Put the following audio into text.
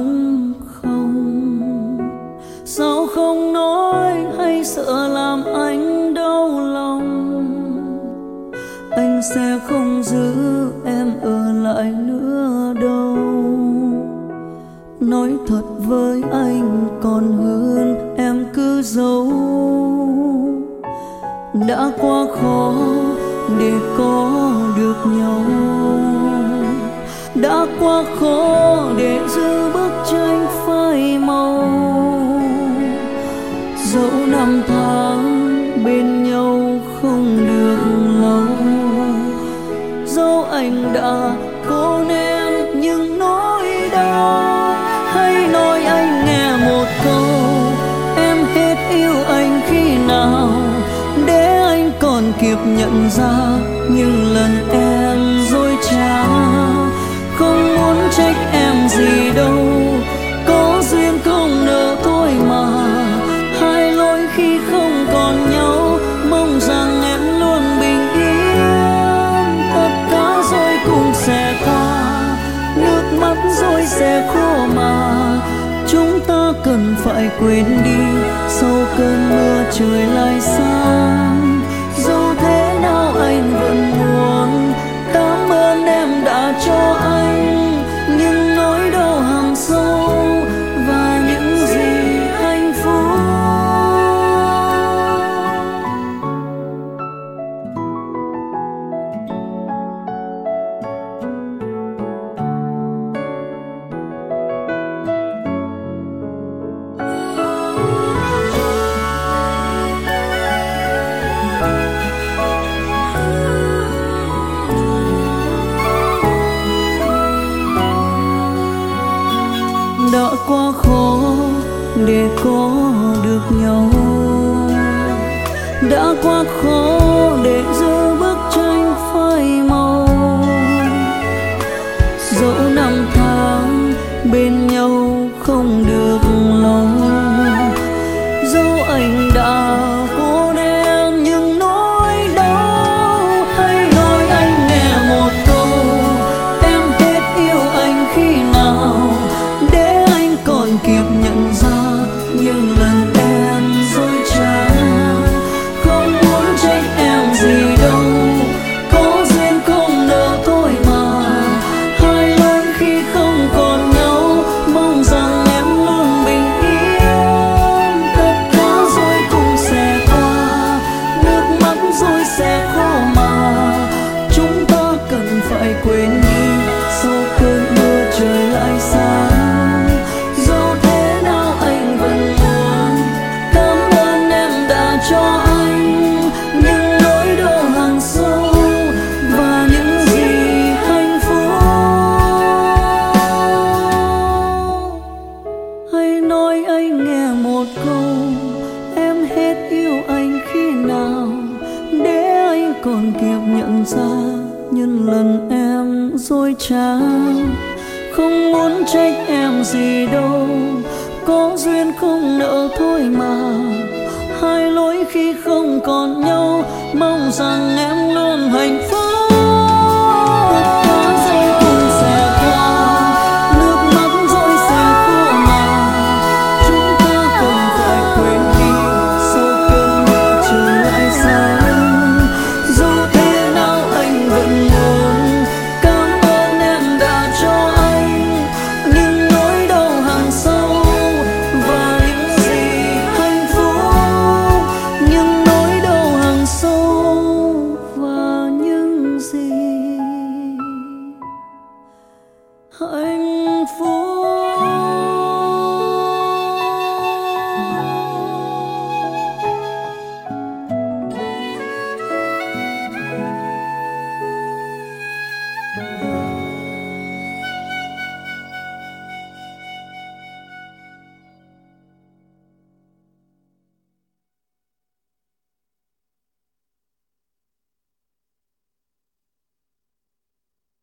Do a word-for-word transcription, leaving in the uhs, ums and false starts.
đúng không? Sao không nói hay sợ làm anh đau lòng? Anh sẽ không giữ em ở lại nữa đâu. Nói thật với anh còn hơn em cứ giấu. Đã quá khó để có được nhau, đã quá khó để giữ bức tranh phai màu. Dẫu năm tháng bên nhau không được lâu, dẫu anh đã cố nén những nỗi đau, hãy nói anh nghe một câu em hết yêu anh khi nào, để anh còn kịp nhận ra những lần em dối trá. Không muốn trách em gì đâu, có duyên không nỡ thôi mà. Hai lối khi không còn nhau, mong rằng em luôn bình yên. Tất cả rồi cũng sẽ qua, nước mắt rồi sẽ khô mà. Chúng ta cần phải quên đi, sau cơn mưa trời lại sáng. Dẫu thế nào anh vẫn muốn cảm ơn em đã cho anh những nỗi đau hằn sâu và những gì hạnh phúc. Đã quá khó để có được nhau, đã quá khó để giữ bức tranh phai màu. Dẫu năm tháng bên nhau không được lâu, dẫu anh đã cố nén những nỗi đau, hãy nói anh nghe một câu em hết yêu anh khi nào, để anh còn kịp nhận ra những lần em dối trá. Không muốn trách em gì đâu, có duyên không nỡ thôi mà. Hai lối khi không còn nhau, mong rằng em luôn bình yên. Tất cả rồi cũng sẽ qua, nước mắt rồi sẽ khô mà. Chúng ta cần phải quên đi, sau cơn mưa trời lại sáng. Dẫu thế nào anh vẫn muốn cảm ơn em đã cho anh những nỗi đau hằn sâu và những gì hạnh phúc. Hãy nói anh nghe một câu em hết yêu anh khi nào, để anh còn kịp nhận ra những lần em dối trá. Không muốn trách em gì đâu, có duyên không nỡ thôi mà. Hai lối khi không còn nhau, mong rằng em luôn hạnh